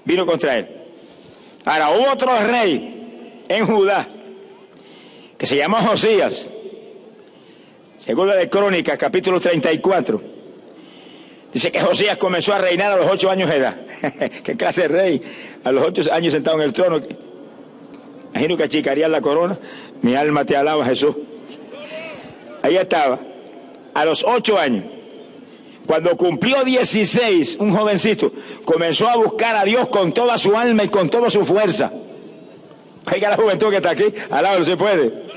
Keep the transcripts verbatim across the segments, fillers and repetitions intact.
vino contra él. Ahora hubo otro rey en Judá que se llamó Josías. Segunda de Crónicas, capítulo treinta y cuatro. Dice que Josías comenzó a reinar a los ocho años de edad. ¿Qué clase de rey? A los ocho años sentado en el trono. Imagino que achicaría la corona. Mi alma te alaba, Jesús. Ahí estaba, a los ocho años. Cuando cumplió dieciséis, un jovencito comenzó a buscar a Dios con toda su alma y con toda su fuerza. Oiga la juventud que está aquí, al lado no se puede.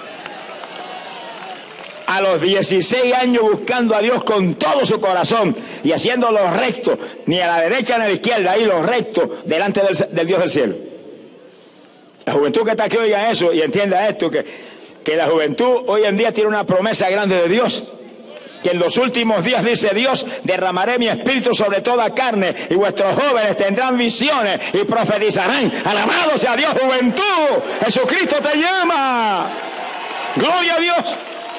A los dieciséis años buscando a Dios con todo su corazón y haciendo lo recto, ni a la derecha ni a la izquierda, ahí lo recto delante del, del Dios del cielo. La juventud que está aquí oiga eso y entienda esto, que, que la juventud hoy en día tiene una promesa grande de Dios. Que en los últimos días, dice Dios, derramaré mi espíritu sobre toda carne y vuestros jóvenes tendrán visiones y profetizarán. Alabado sea Dios, juventud. Jesucristo te llama. Gloria a Dios.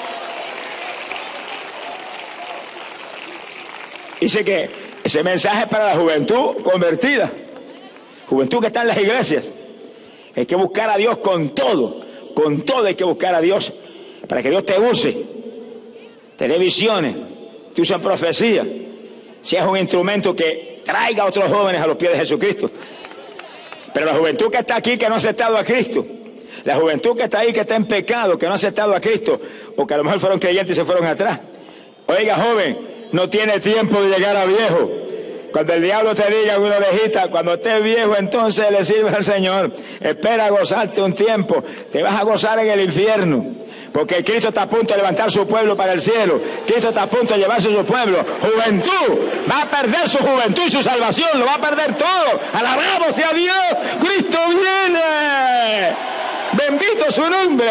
Dice que ese mensaje es para la juventud convertida. Juventud que está en las iglesias. Hay que buscar a Dios con todo. Con todo hay que buscar a Dios para que Dios te use. Te dé visiones, te usa profecía, seas un instrumento que traiga a otros jóvenes a los pies de Jesucristo. Pero la juventud que está aquí, que no ha aceptado a Cristo, la juventud que está ahí, que está en pecado, que no ha aceptado a Cristo, o que a lo mejor fueron creyentes y se fueron atrás. Oiga, joven, no tiene tiempo de llegar a viejo. Cuando el diablo te diga una orejita, cuando estés viejo, entonces le sirves al Señor. Espera a gozarte un tiempo, te vas a gozar en el infierno. Porque Cristo está a punto de levantar su pueblo para el cielo. Cristo está a punto de llevarse su pueblo. Juventud, va a perder su juventud y su salvación, lo va a perder todo. Alabado sea Dios, Cristo viene. Bendito su nombre.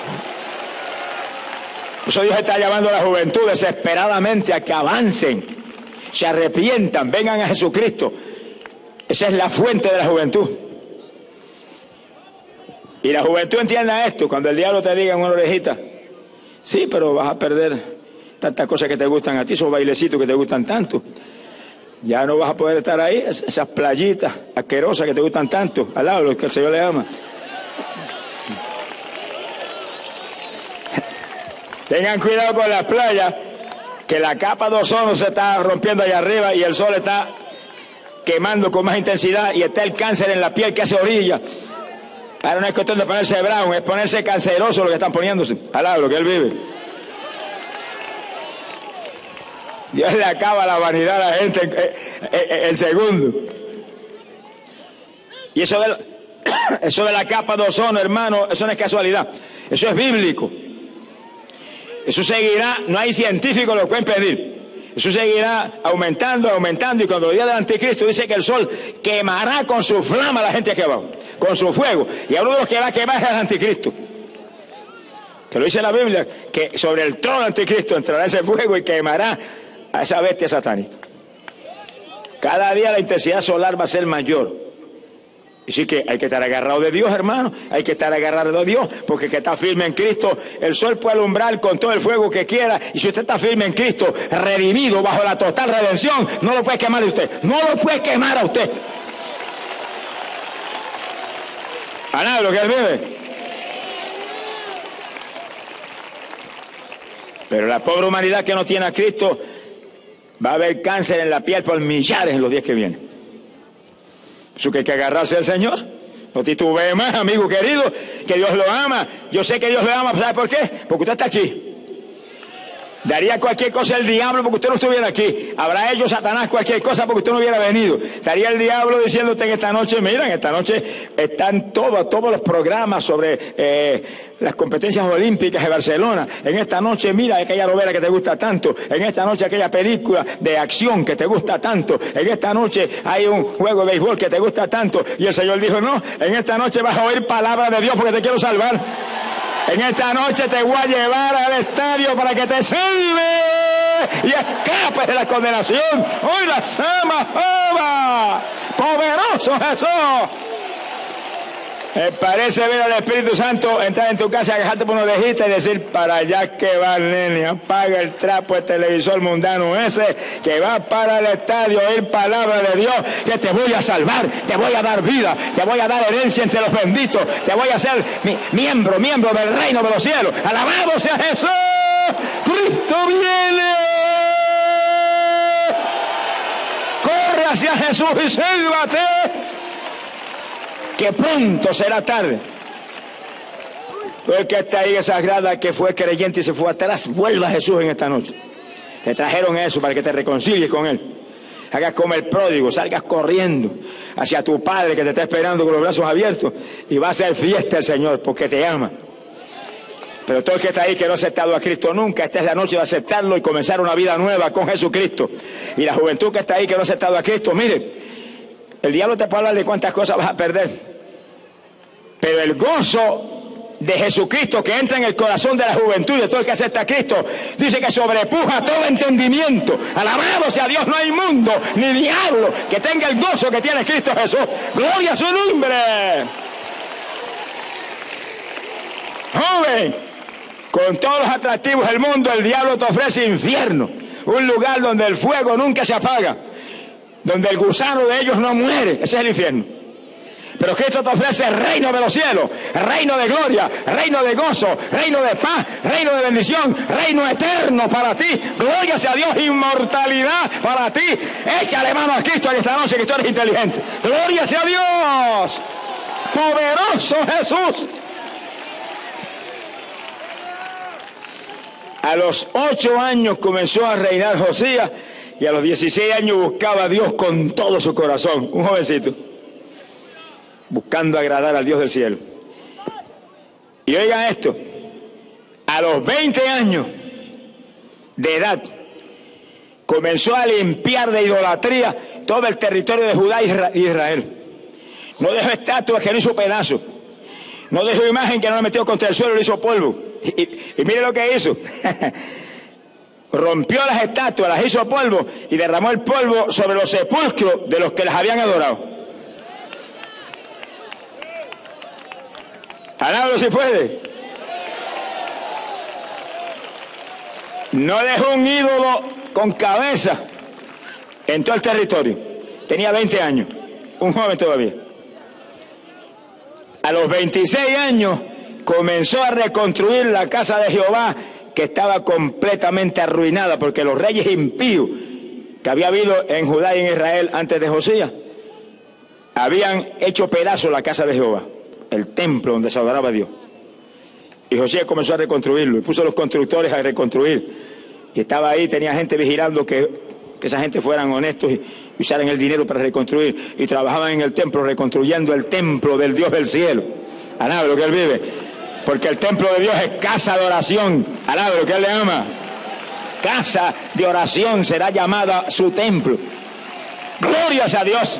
Por eso Dios está llamando a la juventud desesperadamente a que avancen, se arrepientan, vengan a Jesucristo. Esa es la fuente de la juventud. Y la juventud entienda esto, cuando el diablo te diga en una orejita, sí, pero vas a perder tantas cosas que te gustan a ti, esos bailecitos que te gustan tanto. Ya no vas a poder estar ahí, esas playitas asquerosas que te gustan tanto, al lado, lo que el Señor le ama. Tengan cuidado con las playas, que la capa de ozono se está rompiendo allá arriba y el sol está quemando con más intensidad y está el cáncer en la piel que hace orilla. Ahora no es cuestión de ponerse brown, es ponerse canceroso lo que están poniéndose. Alá, lo que él vive. Dios le acaba la vanidad a la gente en, en, en, en segundo. Y eso de, eso de la capa de ozono, hermano, eso no es casualidad. Eso es bíblico. Eso seguirá, no hay científico que lo pueda impedir. Eso seguirá aumentando, aumentando, y cuando el día del anticristo dice que el sol quemará con su flama a la gente aquí abajo, con su fuego, y a uno de los que va a quemar es el anticristo, que lo dice la Biblia, que sobre el trono del anticristo entrará ese fuego y quemará a esa bestia satánica. Cada día la intensidad solar va a ser mayor. Así que hay que estar agarrado de Dios, hermano. Hay que estar agarrado de Dios, porque el que está firme en Cristo, el sol puede alumbrar con todo el fuego que quiera. Y si usted está firme en Cristo, redimido bajo la total redención, no lo puede quemar a usted. No lo puede quemar a usted. A nada lo que él vive. Pero la pobre humanidad que no tiene a Cristo, va a haber cáncer en la piel por millares en los días que vienen. Eso que hay que agarrarse al Señor. No titubee más, amigo querido, que Dios lo ama. Yo sé que Dios lo ama, ¿sabe por qué? Porque usted está aquí. Daría cualquier cosa el diablo porque usted no estuviera aquí. Habrá hecho Satanás cualquier cosa porque usted no hubiera venido. Estaría el diablo diciéndote en esta noche, mira, en esta noche están todos, todos los programas sobre eh, las competencias olímpicas de Barcelona. En esta noche, mira, aquella novela que te gusta tanto. En esta noche, aquella película de acción que te gusta tanto. En esta noche hay un juego de béisbol que te gusta tanto. Y el Señor dijo, no, en esta noche vas a oír palabra de Dios porque te quiero salvar. En esta noche te voy a llevar al estadio para que te salve y escapes de la condenación. Hoy la sama, Jehová, poderoso Jesús. Me parece ver al Espíritu Santo entrar en tu casa, agajarte por una orejita y decir: para allá que va, nene, apaga el trapo, el televisor mundano ese, que va para el estadio, oír palabra de Dios, que te voy a salvar, te voy a dar vida, te voy a dar herencia entre los benditos, te voy a hacer mi, miembro, miembro del reino de los cielos. ¡Alabado sea Jesús! ¡Cristo viene! ¡Corre hacia Jesús y sálvate! Que pronto será tarde. El que está ahí en esa grada, que fue creyente y se fue atrás, vuelva a Jesús en esta noche. Te trajeron eso para que te reconcilies con Él. Hagas como el pródigo, salgas corriendo hacia tu Padre que te está esperando con los brazos abiertos, y va a hacer fiesta el Señor porque te ama. Pero todo el que está ahí que no ha aceptado a Cristo nunca, esta es la noche de aceptarlo y comenzar una vida nueva con Jesucristo. Y la juventud que está ahí que no ha aceptado a Cristo, mire, el diablo te puede hablar de cuántas cosas vas a perder, pero el gozo de Jesucristo que entra en el corazón de la juventud, de todo el que acepta a Cristo, dice que sobrepuja todo entendimiento. Alabado sea Dios, no hay mundo ni diablo que tenga el gozo que tiene Cristo Jesús. Gloria a su nombre. Joven, con todos los atractivos del mundo, el diablo te ofrece infierno, un lugar donde el fuego nunca se apaga, donde el gusano de ellos no muere. Ese es el infierno. Pero Cristo te ofrece el reino de los cielos, reino de gloria, reino de gozo, reino de paz, reino de bendición, reino eterno para ti. Gloria sea a Dios, inmortalidad para ti. Échale mano a Cristo en esta noche, que tú eres inteligente. Gloria sea a Dios, poderoso Jesús. A los ocho años comenzó a reinar Josías, y a los dieciséis años buscaba a Dios con todo su corazón. Un jovencito, buscando agradar al Dios del cielo. Y oigan esto, a los veinte años de edad, comenzó a limpiar de idolatría todo el territorio de Judá y Israel. No dejó estatuas que no hizo pedazos. No dejó imagen que no la metió contra el suelo y le hizo polvo. Y, y, y mire lo que hizo. Rompió las estatuas, las hizo polvo y derramó el polvo sobre los sepulcros de los que las habían adorado. Alábalo si puede. No dejó un ídolo con cabeza en todo el territorio. Tenía veinte años, un joven todavía. A los veintiséis años comenzó a reconstruir la casa de Jehová, que estaba completamente arruinada, porque los reyes impíos que había habido en Judá y en Israel antes de Josías habían hecho pedazos la casa de Jehová, el templo donde se adoraba a Dios. Y Josías comenzó a reconstruirlo y puso a los constructores a reconstruir, y estaba ahí, tenía gente vigilando que, que esa gente fueran honestos y usaran el dinero para reconstruir, y trabajaban en el templo reconstruyendo el templo del Dios del cielo. Alaba lo que Él vive, porque el templo de Dios es casa de oración. Alaba lo que Él le ama. Casa de oración será llamada su templo. Glorias a Dios.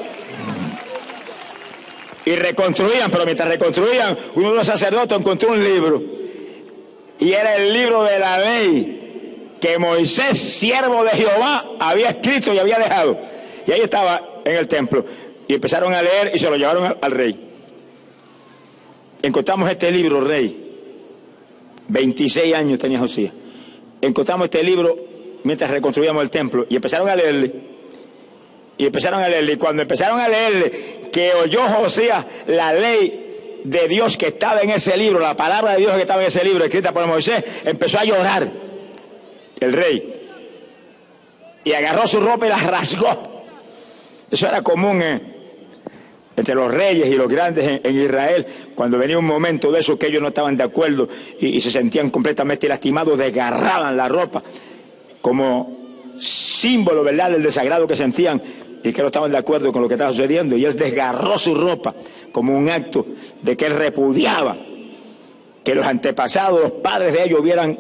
Y reconstruían, pero mientras reconstruían, uno de los sacerdotes encontró un libro, y era el libro de la ley que Moisés, siervo de Jehová, había escrito y había dejado. Y ahí estaba en el templo, y empezaron a leer y se lo llevaron al, al rey. Encontramos este libro, rey. veintiséis años tenía Josías. Encontramos este libro mientras reconstruíamos el templo, y empezaron a leerle. Y empezaron a leerle, y cuando empezaron a leerle, que oyó Josías la ley de Dios que estaba en ese libro, la palabra de Dios que estaba en ese libro, escrita por Moisés, empezó a llorar el rey. Y agarró su ropa y la rasgó. Eso era común eh, entre los reyes y los grandes en, en Israel. Cuando venía un momento de eso que ellos no estaban de acuerdo y, y se sentían completamente lastimados, desgarraban la ropa como símbolo, ¿verdad?, del desagrado que sentían y que no estaban de acuerdo con lo que estaba sucediendo. Y él desgarró su ropa como un acto de que él repudiaba que los antepasados, los padres de ellos, hubieran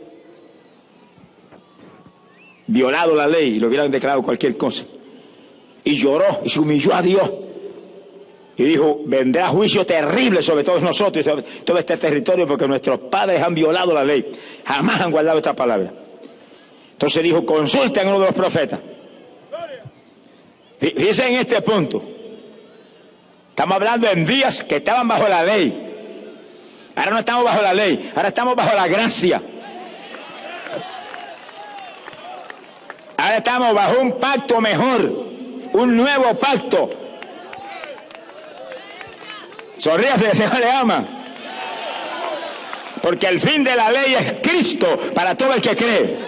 violado la ley y lo hubieran declarado cualquier cosa. Y lloró y se humilló a Dios y dijo: vendrá juicio terrible sobre todos nosotros y sobre todo este territorio, porque nuestros padres han violado la ley, jamás han guardado esta palabra. Entonces dijo: consulten a uno de los profetas. Fíjense en este punto. Estamos hablando en días que estaban bajo la ley. Ahora no estamos bajo la ley, ahora estamos bajo la gracia. Ahora estamos bajo un pacto mejor, un nuevo pacto. Sonríase, que el Señor le ama. Porque el fin de la ley es Cristo para todo el que cree.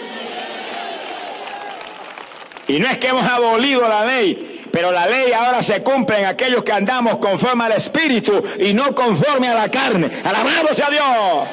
Y no es que hemos abolido la ley, pero la ley ahora se cumple en aquellos que andamos conforme al Espíritu y no conforme a la carne. ¡Alabado sea Dios!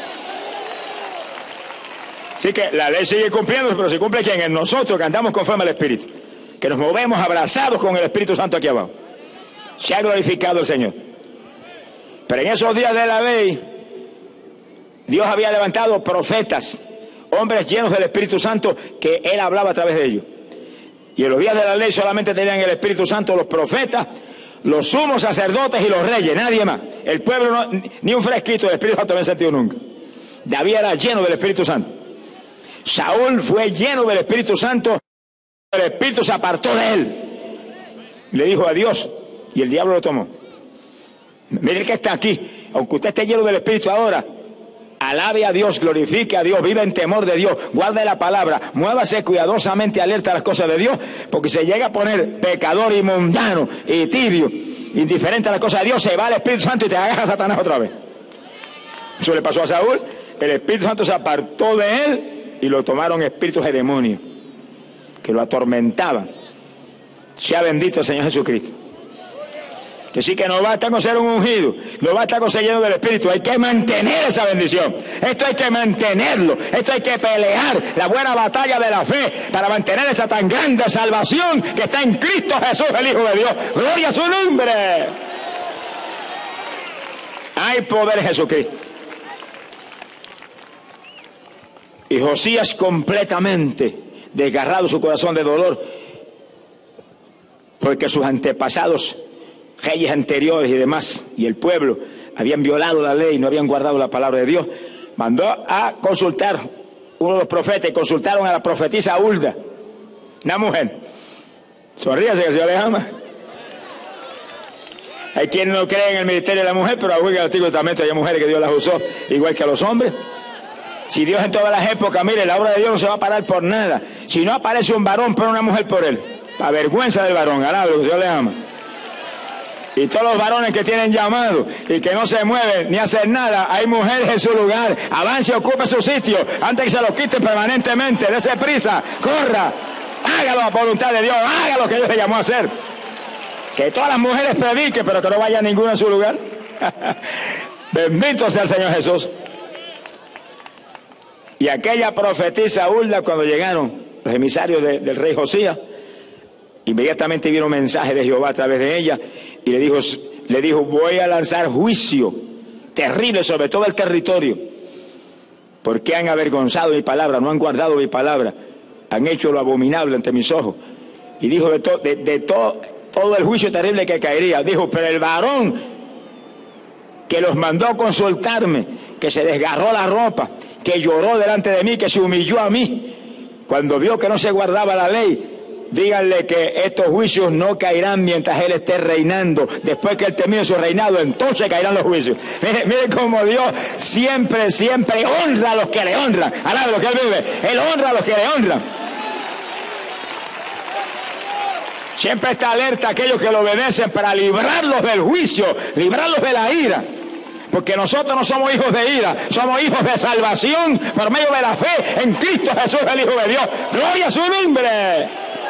Así que la ley sigue cumpliendo, pero se cumple ¿quién? En nosotros, que andamos conforme al Espíritu, que nos movemos abrazados con el Espíritu Santo aquí abajo. Se ha glorificado el Señor. Pero en esos días de la ley, Dios había levantado profetas, hombres llenos del Espíritu Santo, que Él hablaba a través de ellos. Y en los días de la ley solamente tenían el Espíritu Santo los profetas, los sumos sacerdotes y los reyes, nadie más. El pueblo, no, ni un fresquito del Espíritu Santo había sentido nunca. David era lleno del Espíritu Santo. Saúl fue lleno del Espíritu Santo, el Espíritu se apartó de él. Le dijo adiós y el diablo lo tomó. Mire que está aquí, aunque usted esté lleno del Espíritu ahora, alabe a Dios, glorifique a Dios, vive en temor de Dios, guarde la palabra, muévase cuidadosamente alerta a las cosas de Dios, porque se llega a poner pecador y mundano y tibio, indiferente a las cosas de Dios, se va el Espíritu Santo y te agarra a Satanás otra vez. Eso le pasó a Saúl, el Espíritu Santo se apartó de él y lo tomaron espíritus de demonios que lo atormentaban. Sea bendito el Señor Jesucristo. Que sí, que no basta con ser un ungido, no basta con ser lleno del Espíritu, hay que mantener esa bendición. Esto hay que mantenerlo, esto hay que pelear la buena batalla de la fe para mantener esta tan grande salvación que está en Cristo Jesús, el Hijo de Dios. ¡Gloria a su nombre! Hay poder en Jesucristo. Y Josías, completamente desgarrado su corazón de dolor, porque sus antepasados, reyes anteriores y demás, y el pueblo, habían violado la ley, no habían guardado la palabra de Dios, mandó a consultar uno de los profetas, y consultaron a la profetisa Hulda, una mujer. Sonríase, que el Señor le ama. Hay quienes no creen en el ministerio de la mujer, pero aún en el Antiguo Testamento hay mujeres que Dios las usó, igual que a los hombres. Si Dios en todas las épocas, mire, la obra de Dios no se va a parar por nada. Si no aparece un varón, pone una mujer por él. La vergüenza del varón, alaba lo que Dios le ama. Y todos los varones que tienen llamado y que no se mueven ni hacen nada, hay mujeres en su lugar. Avance y ocupe su sitio antes que se lo quiten permanentemente. Dese prisa, corra, hágalo a voluntad de Dios, haga lo que Dios le llamó a hacer. Que todas las mujeres prediquen, pero que no vaya ninguna en su lugar. Bendito sea el Señor Jesús. Y aquella profetisa Hulda, cuando llegaron los emisarios de, del rey Josías, inmediatamente vino un mensaje de Jehová a través de ella y le dijo, le dijo, voy a lanzar juicio terrible sobre todo el territorio, porque han avergonzado mi palabra, no han guardado mi palabra, han hecho lo abominable ante mis ojos. Y dijo de, to, de, de todo, todo el juicio terrible que caería, dijo, pero el varón que los mandó a consultarme, que se desgarró la ropa, que lloró delante de mí, que se humilló a mí, cuando vio que no se guardaba la ley, díganle que estos juicios no caerán mientras él esté reinando. Después que él termine su reinado, entonces caerán los juicios. Miren mire cómo Dios siempre, siempre honra a los que le honran. Alabe lo que él vive. Él honra a los que le honran. Siempre está alerta a aquellos que lo obedecen para librarlos del juicio, librarlos de la ira. Porque nosotros no somos hijos de ira, somos hijos de salvación por medio de la fe en Cristo Jesús, el Hijo de Dios. ¡Gloria a su nombre!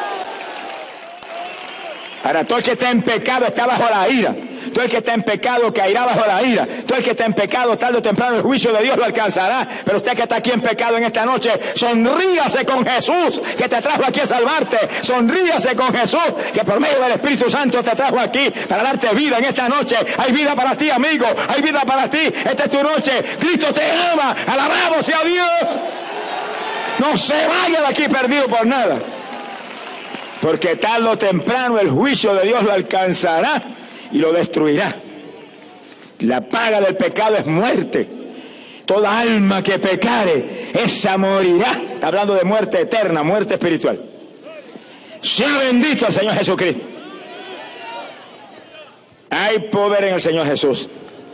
Ahora, todo el que está en pecado está bajo la ira. Todo el que está en pecado caerá bajo la ira. Todo el que está en pecado, tarde o temprano, el juicio de Dios lo alcanzará. Pero usted que está aquí en pecado en esta noche, sonríase con Jesús, que te trajo aquí a salvarte. Sonríase con Jesús, que por medio del Espíritu Santo te trajo aquí para darte vida en esta noche. Hay vida para ti, amigo. Hay vida para ti. Esta es tu noche. Cristo te ama. Alabado sea Dios. No se vaya de aquí perdido por nada. Porque tarde o temprano el juicio de Dios lo alcanzará y lo destruirá. La paga del pecado es muerte. Toda alma que pecare, esa morirá. Está hablando de muerte eterna, muerte espiritual. Sea bendito el Señor Jesucristo. Hay poder en el Señor Jesús.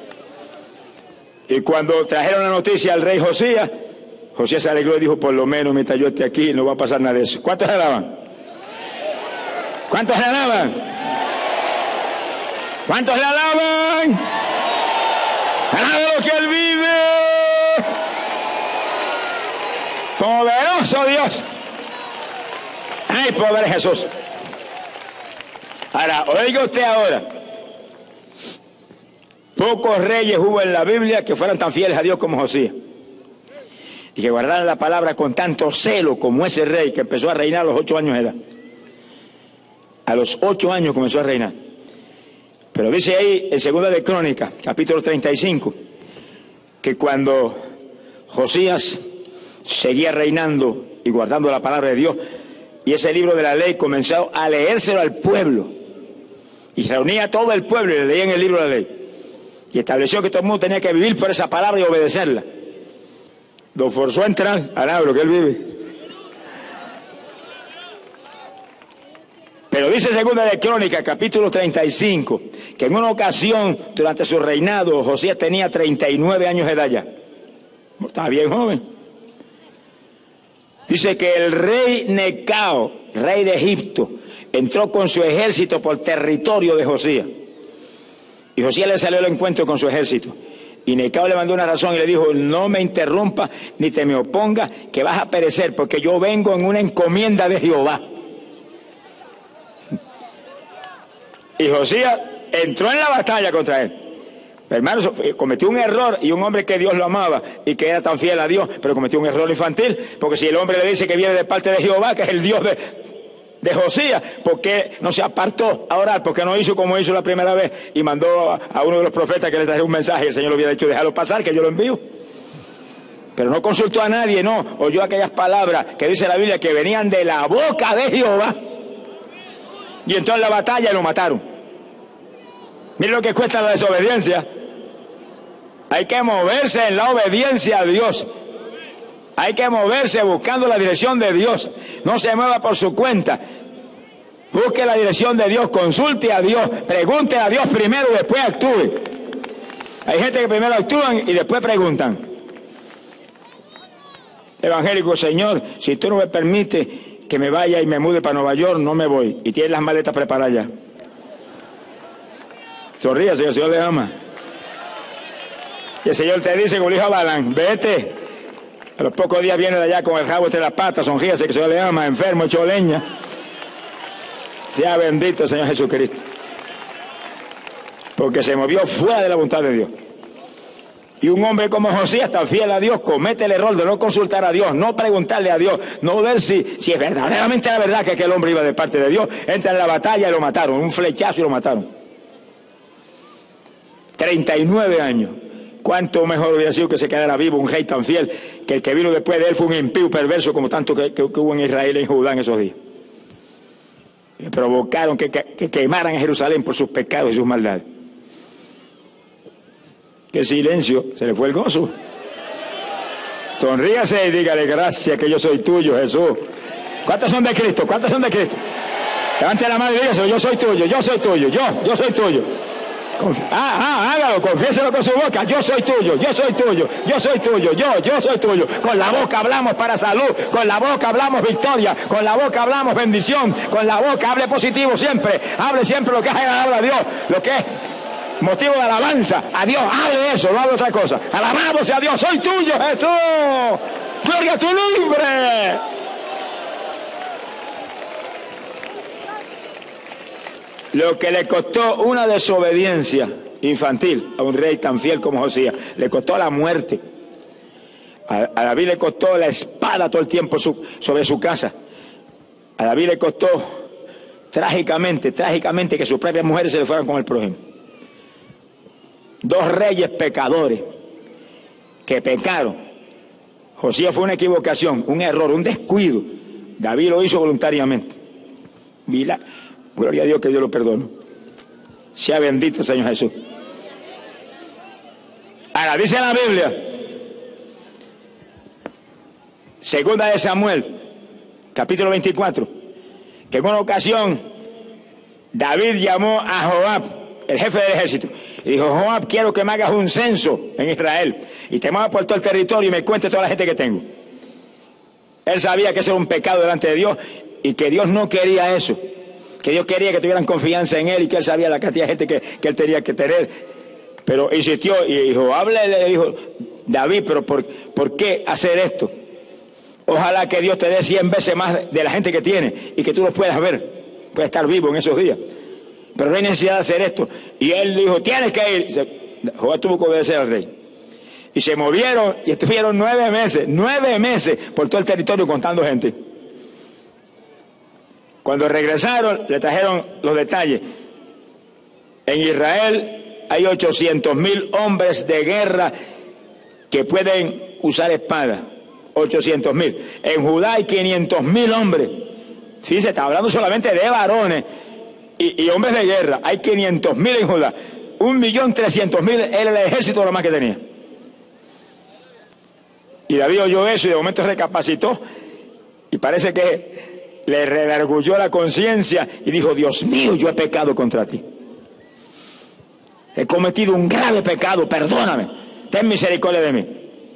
Y cuando trajeron la noticia al rey Josías, Josías se alegró y dijo, por lo menos mientras yo esté aquí no va a pasar nada de eso. ¿Cuántos le alaban? ¿Cuántos le alaban? ¿Cuántos le alaban? ¡Alaba lo que Él vive! ¡Poderoso Dios! ¡Hay poder en Jesús! Ahora, oiga usted ahora. Pocos reyes hubo en la Biblia que fueran tan fieles a Dios como Josías. Y que guardaran la palabra con tanto celo como ese rey que empezó a reinar a los ocho años de edad. A los ocho años comenzó a reinar. Pero dice ahí en Segunda de Crónicas, capítulo treinta y cinco, que cuando Josías seguía reinando y guardando la palabra de Dios, y ese libro de la ley comenzó a leérselo al pueblo, y reunía a todo el pueblo y le leían el libro de la ley, y estableció que todo el mundo tenía que vivir por esa palabra y obedecerla. Lo forzó a entrar a lo que él vive. Pero dice Segunda de Crónicas, capítulo treinta y cinco, que en una ocasión, durante su reinado, Josías tenía treinta y nueve años de edad ya. Estaba bien joven. Dice que el rey Necao, rey de Egipto, entró con su ejército por territorio de Josías. Y Josías le salió al encuentro con su ejército. Y Necao le mandó una razón y le dijo, no me interrumpa ni te me oponga, que vas a perecer, porque yo vengo en una encomienda de Jehová. Y Josías entró en la batalla contra él. Hermano, cometió un error, y un hombre que Dios lo amaba y que era tan fiel a Dios, pero cometió un error infantil, porque si el hombre le dice que viene de parte de Jehová, que es el Dios de, de Josías, ¿por qué no se apartó a orar? ¿Por qué no hizo como hizo la primera vez y mandó a, a uno de los profetas que le trajera un mensaje? El Señor le hubiera dicho, déjalo pasar, que yo lo envío. Pero no consultó a nadie, no, oyó aquellas palabras que dice la Biblia que venían de la boca de Jehová, y entró en la batalla y lo mataron. Miren lo que cuesta la desobediencia. Hay que moverse en la obediencia a Dios. Hay que moverse buscando la dirección de Dios. No se mueva por su cuenta. Busque la dirección de Dios, consulte a Dios, pregunte a Dios primero y después actúe. Hay gente que primero actúan y después preguntan. Evangélico, Señor, si tú no me permites que me vaya y me mude para Nueva York, no me voy. Y tiene las maletas preparadas ya. Sonríe, Señor, el Señor le ama. Y el Señor te dice, como le dijo a Balán, vete. A los pocos días viene de allá con el rabo entre las patas, sonríase, que el Señor le ama, enfermo, hecho leña. Sea bendito el Señor Jesucristo. Porque se movió fuera de la voluntad de Dios. Y un hombre como Josías, tan fiel a Dios, comete el error de no consultar a Dios, no preguntarle a Dios, no ver si, si es verdaderamente la verdad que aquel hombre iba de parte de Dios. Entra en la batalla y lo mataron, un flechazo y lo mataron. treinta y nueve años. Cuánto mejor hubiera sido que se quedara vivo un rey tan fiel, que el que vino después de él fue un impío perverso como tanto que, que, que hubo en Israel y en Judá en esos días. Que provocaron que, que, que quemaran a Jerusalén por sus pecados y sus maldades. Qué silencio, se le fue el gozo. Sonríase y dígale gracias que yo soy tuyo, Jesús. ¿Cuántos son de Cristo? ¿Cuántos son de Cristo? Levante la mano y dígase, yo soy tuyo, yo soy tuyo, yo, yo soy tuyo. Ah, ah, hágalo, confiéselo con su boca, yo soy tuyo, yo soy tuyo, yo soy tuyo, yo, yo soy tuyo. Con la boca hablamos para salud, con la boca hablamos victoria, con la boca hablamos bendición, con la boca hable positivo siempre, hable siempre lo que es agradable a Dios, lo que es motivo de alabanza a Dios, hable eso, no hable otra cosa. Alabamos a Dios, soy tuyo, Jesús, gloria a tu nombre. Lo que le costó una desobediencia infantil a un rey tan fiel como Josías, le costó la muerte. A, a David le costó la espada todo el tiempo su, sobre su casa. A David le costó trágicamente, trágicamente que sus propias mujeres se le fueran con el prójimo. Dos reyes pecadores que pecaron. Josías fue una equivocación, un error, un descuido. David lo hizo voluntariamente. Mira, gloria a Dios que Dios lo perdonó. Sea bendito el Señor Jesús. Ahora dice la Biblia, segunda de Samuel, capítulo veinticuatro, que en una ocasión David llamó a Joab, el jefe del ejército, y dijo: Joab, quiero que me hagas un censo en Israel y te muevas por todo el territorio y me cuentes toda la gente que tengo. Él sabía que eso era un pecado delante de Dios y que Dios no quería eso, que Dios quería que tuvieran confianza en él y que él sabía la cantidad de gente que, que él tenía que tener. Pero insistió y dijo: hable, le dijo David, pero por, ¿por qué hacer esto? Ojalá que Dios te dé cien veces más de la gente que tiene y que tú los puedas ver, puedas estar vivo en esos días. Pero no hay necesidad de hacer esto. Y él dijo: tienes que ir. Joab tuvo que obedecer al rey. Y se movieron y estuvieron nueve meses, nueve meses por todo el territorio contando gente. Cuando regresaron, le trajeron los detalles. En Israel hay ochocientos mil hombres de guerra que pueden usar espada. ochocientos mil. En Judá hay quinientos mil hombres. Fíjense, está hablando solamente de varones y, y hombres de guerra. Hay quinientos mil en Judá. Un millón trescientos mil era el ejército lo más que tenía. Y David oyó eso y de momento recapacitó y parece que le redargulló la conciencia y dijo: Dios mío, yo he pecado contra ti. He cometido un grave pecado, perdóname, ten misericordia de mí.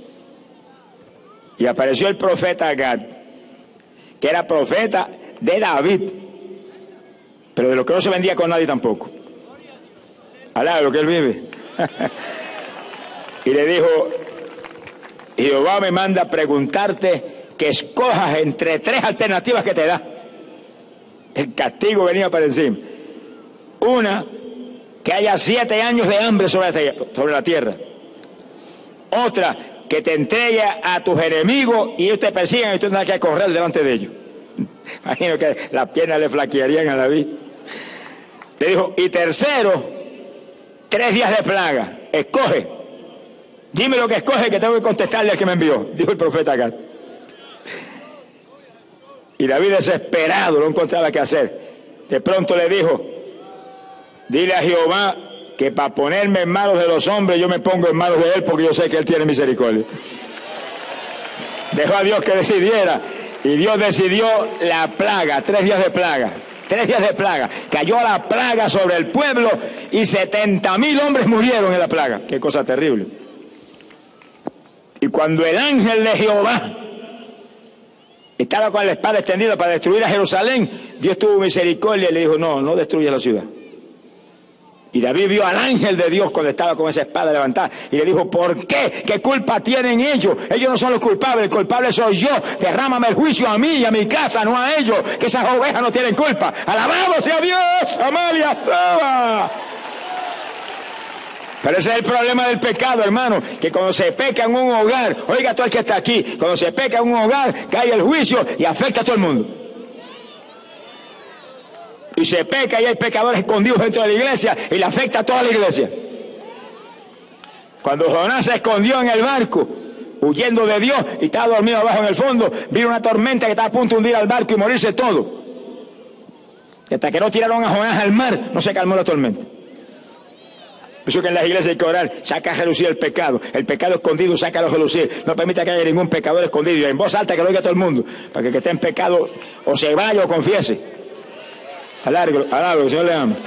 Y apareció el profeta Gad, que era profeta de David, pero de lo que no se vendía con nadie tampoco. Alá, de lo que él vive. Y le dijo: Jehová me manda a preguntarte que escojas entre tres alternativas que te da. El castigo venía para encima. Una, que haya siete años de hambre sobre la, sobre la tierra. Otra, que te entregue a tus enemigos y ellos te persigan y tú tengas que correr delante de ellos. Imagino que las piernas le flaquearían a David. Le dijo: y tercero, tres días de plaga. Escoge. Dime lo que escoge, que tengo que contestarle al que me envió, dijo el profeta Gad. Y David, desesperado, no encontraba qué hacer. De pronto le dijo: dile a Jehová que para ponerme en manos de los hombres yo me pongo en manos de él, porque yo sé que él tiene misericordia. Dejó a Dios que decidiera y Dios decidió la plaga, tres días de plaga. Tres días de plaga. Cayó la plaga sobre el pueblo y setenta mil hombres murieron en la plaga. Qué cosa terrible. Y cuando el ángel de Jehová estaba con la espada extendida para destruir a Jerusalén, Dios tuvo misericordia y le dijo: no, no destruya la ciudad. Y David vio al ángel de Dios cuando estaba con esa espada levantada y le dijo: ¿por qué? ¿Qué culpa tienen ellos? Ellos no son los culpables, el culpable soy yo. Derrámame el juicio a mí y a mi casa, no a ellos, que esas ovejas no tienen culpa. Alabado sea Dios, Amalia Saba. Pero ese es el problema del pecado, hermano, que cuando se peca en un hogar, oiga todo el que está aquí, cuando se peca en un hogar, cae el juicio y afecta a todo el mundo. Y se peca y hay pecadores escondidos dentro de la iglesia y le afecta a toda la iglesia. Cuando Jonás se escondió en el barco, huyendo de Dios, y estaba dormido abajo en el fondo, vino una tormenta que estaba a punto de hundir al barco y morirse todo. Y hasta que no tiraron a Jonás al mar, no se calmó la tormenta. Por eso que en las iglesias hay que orar: saca a relucir el pecado. El pecado escondido, sácalo a relucir. No permita que haya ningún pecador escondido. Y en voz alta que lo oiga todo el mundo, para que el que esté en pecado o se vaya o confiese. Alargo, alargo, el Señor le ama.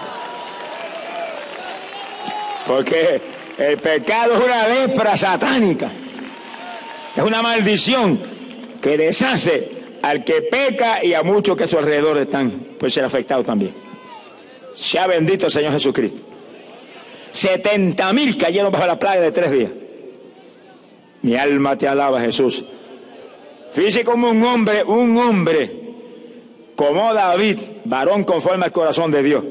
Porque el pecado es una lepra satánica. Es una maldición que deshace al que peca y a muchos que a su alrededor están, pueden ser afectados también. Sea bendito el Señor Jesucristo. setenta mil cayeron bajo la plaga de tres días. Mi alma te alaba, Jesús. Fíjese como un hombre, un hombre como David, varón conforme al corazón de Dios,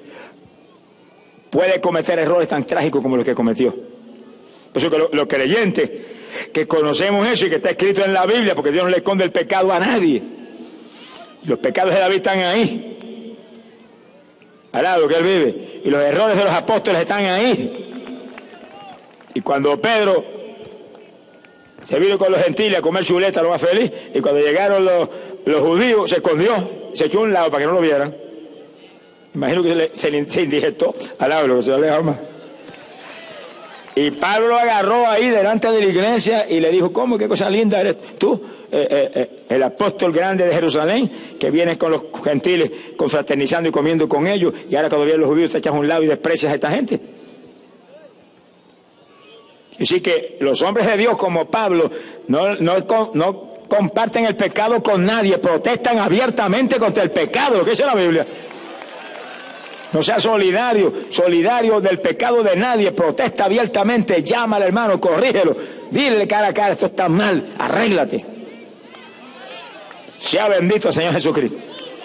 puede cometer errores tan trágicos como los que cometió. Por eso que los, los creyentes que conocemos eso y que está escrito en la Biblia, porque Dios no le esconde el pecado a nadie. Los pecados de David están ahí, al lado que él vive, y los errores de los apóstoles están ahí. Y cuando Pedro se vino con los gentiles a comer chuleta, lo más feliz, y cuando llegaron los, los judíos, se escondió, se echó a un lado para que no lo vieran. Imagino que se, le, se, se indigestó al hablo, que se le ama. Y Pablo lo agarró ahí delante de la iglesia y le dijo, ¿cómo? ¿Qué cosa linda eres tú? Eh, eh, eh, el apóstol grande de Jerusalén, que viene con los gentiles, confraternizando y comiendo con ellos, y ahora cuando vienen los judíos te echas a un lado y desprecias a esta gente. Así que los hombres de Dios como Pablo no, no, no comparten el pecado con nadie, protestan abiertamente contra el pecado, lo que dice la Biblia. No sea solidario, solidario del pecado de nadie, protesta abiertamente, llama al hermano, corrígelo, dile cara a cara, esto está mal, arréglate. Sea bendito el Señor Jesucristo.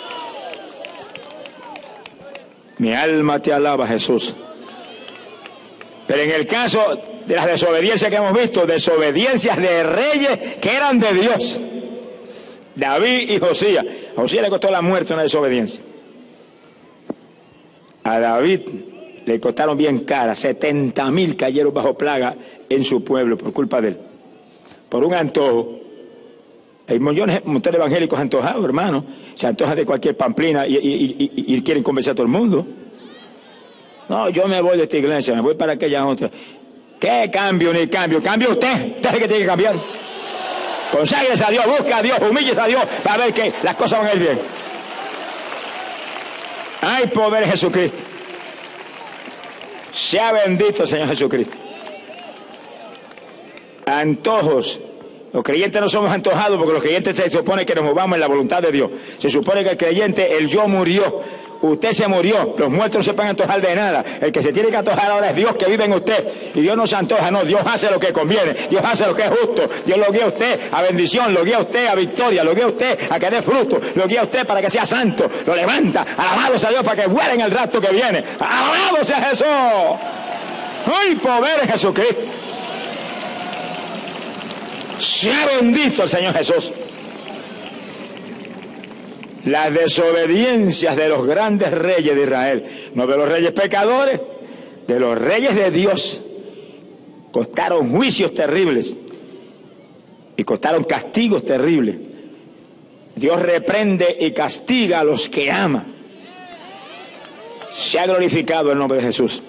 Mi alma te alaba, Jesús. Pero en el caso de las desobediencias que hemos visto, desobediencias de reyes que eran de Dios, David y Josías. A Josías le costó la muerte una desobediencia. A David le costaron bien cara, setenta mil cayeron bajo plaga en su pueblo por culpa de él, por un antojo. Hay millones, montones evangélicos antojados, hermano, se antojan de cualquier pamplina y, y, y, y quieren convencer a todo el mundo. No, yo me voy de esta iglesia, me voy para aquella otra. ¿Qué cambio ni cambio? Cambio usted, usted es el que tiene que cambiar. Conságrese a Dios, busca a Dios, humíllese a Dios para ver que las cosas van a ir bien. Hay poder en Jesucristo. Sea bendito el Señor Jesucristo. Antojos. Los creyentes no somos antojados porque los creyentes se supone que nos movamos en la voluntad de Dios. Se supone que el creyente, el yo murió. Usted se murió. Los muertos no se pueden antojar de nada. El que se tiene que antojar ahora es Dios que vive en usted. Y Dios no se antoja, no. Dios hace lo que conviene. Dios hace lo que es justo. Dios lo guía a usted a bendición, lo guía a usted a victoria, lo guía a usted a que dé fruto, lo guía a usted para que sea santo. Lo levanta. Alabado sea Dios para que vuele en el rato que viene. Alabado sea Jesús. ¡Ay, poder en Jesucristo! Sea bendito el Señor Jesús. Las desobediencias de los grandes reyes de Israel, no de los reyes pecadores, de los reyes de Dios, costaron juicios terribles y costaron castigos terribles. Dios reprende y castiga a los que ama. Se ha glorificado el nombre de Jesús.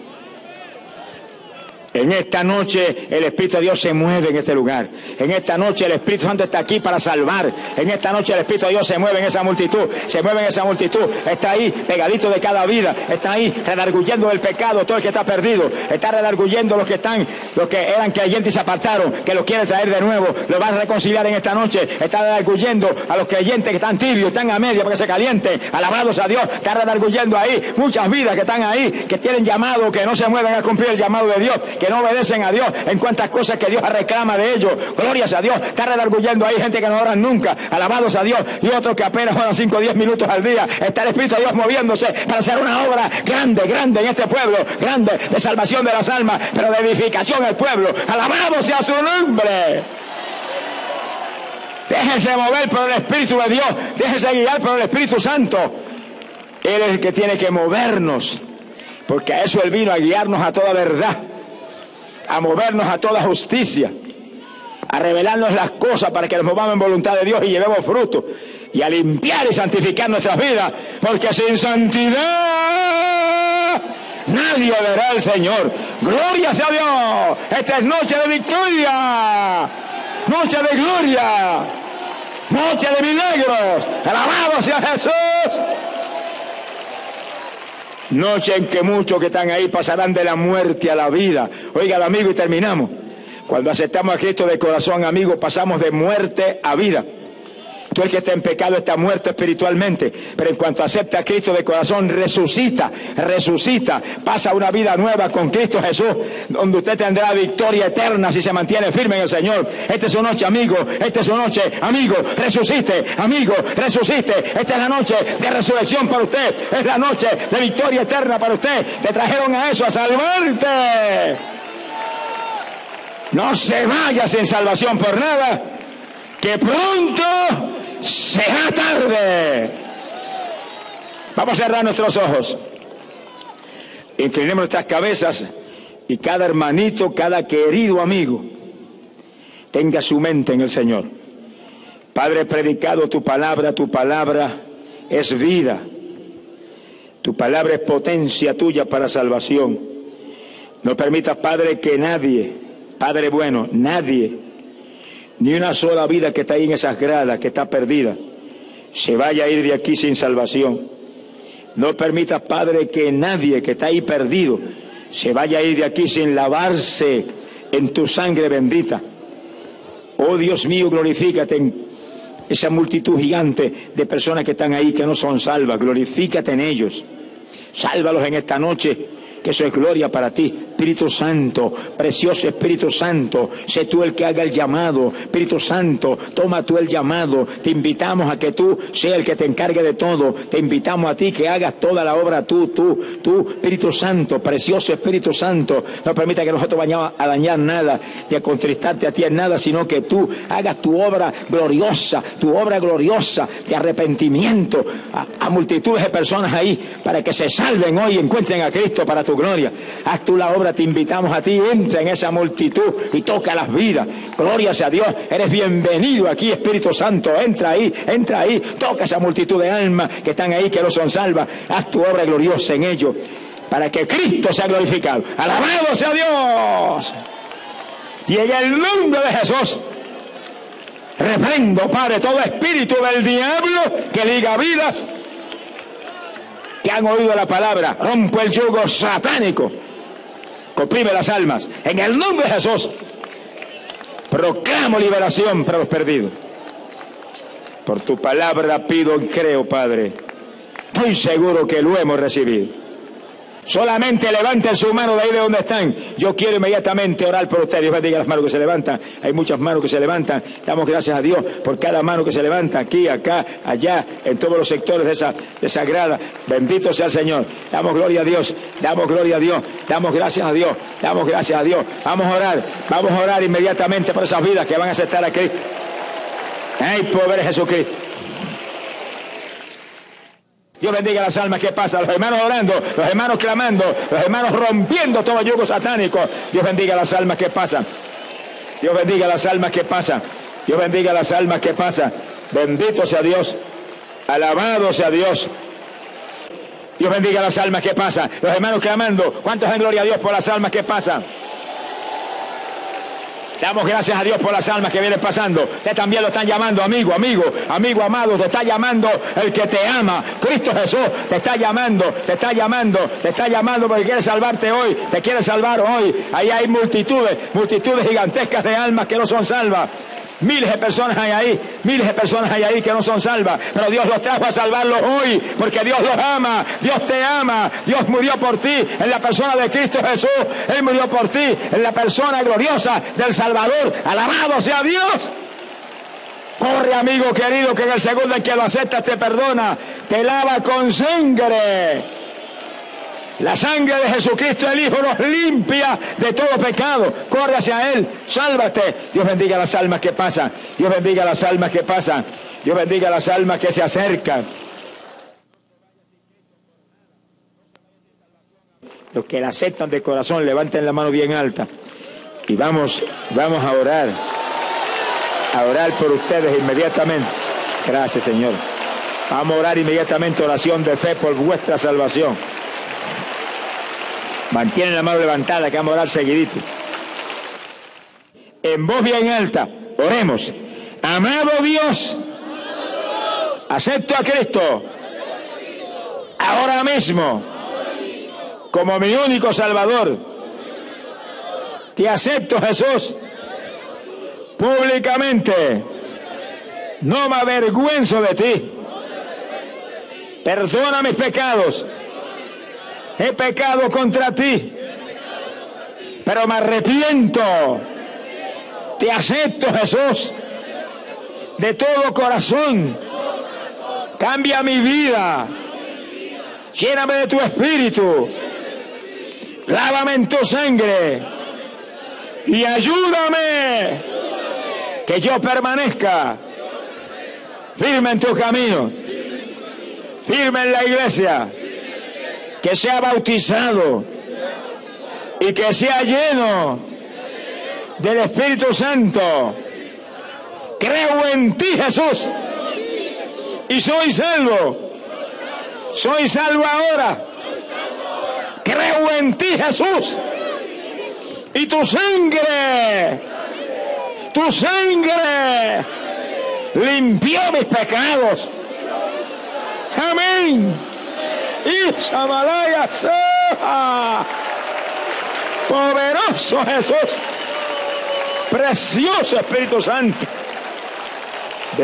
En esta noche el Espíritu de Dios se mueve en este lugar. En esta noche el Espíritu Santo está aquí para salvar. En esta noche el Espíritu de Dios se mueve en esa multitud. Se mueve en esa multitud. Está ahí pegadito de cada vida. Está ahí redarguyendo del pecado todo el que está perdido. Está redarguyendo los que están, los que eran creyentes y se apartaron, que los quiere traer de nuevo. Los va a reconciliar en esta noche. Está redarguyendo a los creyentes que están tibios, están a media para que se calienten. Alabados a Dios. Está redarguyendo ahí muchas vidas que están ahí, que tienen llamado, que no se mueven a cumplir el llamado de Dios, que no obedecen a Dios en cuantas cosas que Dios reclama de ellos. Glorias a Dios. Está redarguyendo ahí gente que no oran nunca. Alabados a Dios. Y otros que apenas oran cinco o diez minutos al día. Está el Espíritu de Dios moviéndose para hacer una obra grande, grande en este pueblo. Grande de salvación de las almas, pero de edificación al pueblo. Alabado sea su nombre. Déjese mover por el Espíritu de Dios. Déjese guiar por el Espíritu Santo. Él es el que tiene que movernos. Porque a eso Él vino, a guiarnos a toda verdad, a movernos a toda justicia, a revelarnos las cosas para que nos movamos en voluntad de Dios y llevemos fruto, y a limpiar y santificar nuestras vidas, porque sin santidad nadie verá al Señor. Gloria sea Dios. Esta es noche de victoria, noche de gloria, noche de milagros. Alabado sea Jesús. Noche en que muchos que están ahí pasarán de la muerte a la vida. Oiga, amigo, y terminamos. Cuando aceptamos a Cristo de corazón, amigo, pasamos de muerte a vida. Tú el que está en pecado está muerto espiritualmente, pero en cuanto acepta a Cristo de corazón, resucita, resucita, pasa una vida nueva con Cristo Jesús, donde usted tendrá victoria eterna si se mantiene firme en el Señor. Esta es su noche, amigo, esta es su noche, amigo, resucite, amigo, resucite. Esta es la noche de resurrección para usted, es la noche de victoria eterna para usted. Te trajeron a eso, a salvarte. No se vaya sin salvación por nada, que pronto será tarde. Vamos a cerrar nuestros ojos, inclinemos nuestras cabezas, y cada hermanito, cada querido amigo tenga su mente en el Señor. Padre, he predicado tu palabra, tu palabra es vida, tu palabra es potencia tuya para salvación, No permitas, Padre, que nadie, Padre bueno, nadie, ni una sola vida que está ahí en esas gradas, que está perdida, se vaya a ir de aquí sin salvación. No permitas, Padre, que nadie que está ahí perdido se vaya a ir de aquí sin lavarse en tu sangre bendita. Oh Dios mío, glorifícate en esa multitud gigante de personas que están ahí que no son salvas. Glorifícate en ellos. Sálvalos en esta noche, que eso es gloria para ti. Espíritu Santo, precioso Espíritu Santo, sé tú el que haga el llamado. Espíritu Santo, toma tú el llamado. Te invitamos a que tú seas el que te encargue de todo. Te invitamos a ti que hagas toda la obra tú, tú, tú, Espíritu Santo, precioso Espíritu Santo. No permita que nosotros vayamos a dañar nada, ni a contristarte a ti en nada, sino que tú hagas tu obra gloriosa, tu obra gloriosa de arrepentimiento a, a multitudes de personas ahí, para que se salven hoy y encuentren a Cristo para tu gloria. Haz tú la obra, te invitamos a ti, entra en esa multitud y toca las vidas. Gloria sea a Dios, eres bienvenido aquí, Espíritu Santo, entra ahí, entra ahí, toca esa multitud de almas que están ahí, que no son salvas. Haz tu obra gloriosa en ellos, para que Cristo sea glorificado. Alabado sea Dios. Y en el nombre de Jesús reprendo, Padre, todo espíritu del diablo que liga vidas que han oído la palabra. Rompo el yugo satánico que oprime las almas. En el nombre de Jesús proclamo liberación para los perdidos. Por tu palabra pido y creo, Padre. Estoy seguro que lo hemos recibido. Solamente levanten su mano de ahí de donde están. Yo quiero inmediatamente orar por ustedes. Dios bendiga las manos que se levantan. Hay muchas manos que se levantan. Damos gracias a Dios por cada mano que se levanta aquí, acá, allá, en todos los sectores de esa, de esa grada. Bendito sea el Señor. Damos gloria a Dios. Damos gloria a Dios. Damos gracias a Dios. Damos gracias a Dios. Vamos a orar. Vamos a orar inmediatamente por esas vidas que van a aceptar a Cristo. ¡Ay, pobre Jesucristo! Dios bendiga las almas que pasan, los hermanos orando, los hermanos clamando, los hermanos rompiendo todo yugo satánico. Dios bendiga las almas que pasan. Dios bendiga las almas que pasan. Dios bendiga las almas que pasan. Bendito sea Dios. Alabado sea Dios. Dios bendiga las almas que pasan. Los hermanos clamando. ¿Cuántos dan gloria a Dios por las almas que pasan? Damos gracias a Dios por las almas que vienen pasando. Usted también lo están llamando, amigo, amigo, amigo amado. Te está llamando el que te ama. Cristo Jesús te está llamando, te está llamando, te está llamando porque quiere salvarte hoy. Te quiere salvar hoy. Ahí hay multitudes, multitudes gigantescas de almas que no son salvas. Miles de personas hay ahí, miles de personas hay ahí que no son salvas, pero Dios los trajo a salvarlos hoy, porque Dios los ama, Dios te ama, Dios murió por ti en la persona de Cristo Jesús, Él murió por ti en la persona gloriosa del Salvador. Alabado sea Dios. Corre, amigo querido, que en el segundo en que lo aceptas te perdona, te lava con sangre. La sangre de Jesucristo el Hijo nos limpia de todo pecado. Corre hacia Él, sálvate. Dios bendiga las almas que pasan. Dios bendiga las almas que pasan. Dios bendiga las almas que se acercan. Los que la aceptan de corazón, levanten la mano bien alta. Y vamos, vamos a orar. A orar por ustedes inmediatamente. Gracias, Señor. Vamos a orar inmediatamente, oración de fe por vuestra salvación. Mantienen la mano levantada, que vamos a orar seguidito. En voz bien alta, oremos. Amado Dios, acepto a Cristo ahora mismo como mi único Salvador. Te acepto, Jesús, públicamente. No me avergüenzo de ti. Perdona mis pecados. He pecado contra ti, pero me arrepiento. Te acepto, Jesús, de todo corazón. Cambia mi vida. Lléname de tu espíritu. Lávame en tu sangre. Y ayúdame que yo permanezca firme en tu camino, firme en la iglesia. Que sea bautizado y que sea lleno del Espíritu Santo. Creo en ti, Jesús, y soy salvo. Soy salvo ahora. Creo en ti, Jesús, Y tu sangre, tu sangre limpió mis pecados. Amén. Y Shamalaya Seja. Poderoso Jesús. Precioso Espíritu Santo.